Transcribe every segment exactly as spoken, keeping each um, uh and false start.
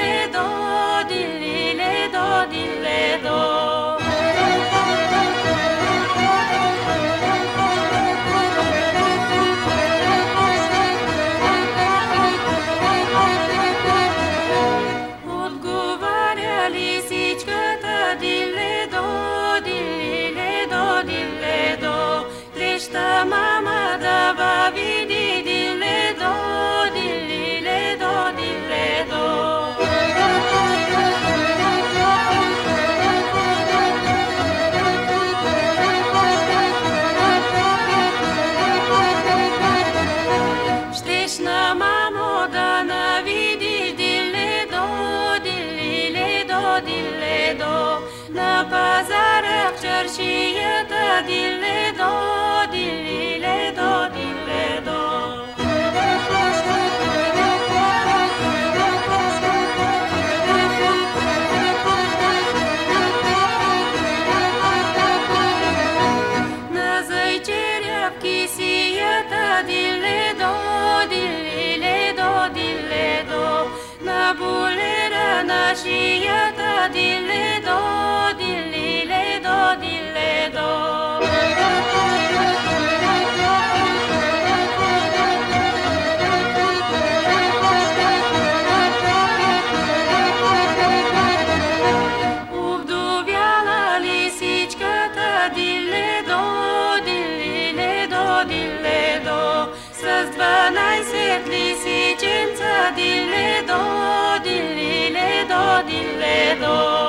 dile do, dile do, dile do. Отговаря лисичката, диле до, диле до, диле до. Треща мама да ва види, диле до, диле до, диле до. Щеш на мамо да навидиш, диле до, диле до, диле до. На пазара в чаршията, диле до, диле до, диле до. На зайчеря в кисията, диле до, диле до, диле до. На булера на шията, диле до, диле до, диле до. Овдовяла лисичката, диле до, диле до, диле до. С дванайсет лисиченца, диле до, диле до, диле до.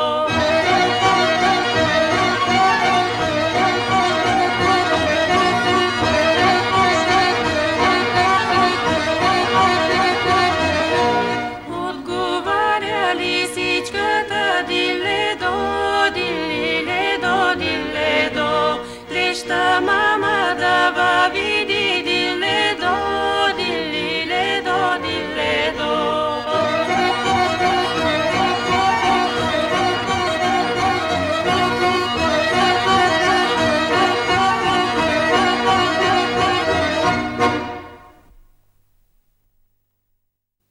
Отговаря лисичката, диле до, диле до, диле до. Треща мама да ва види,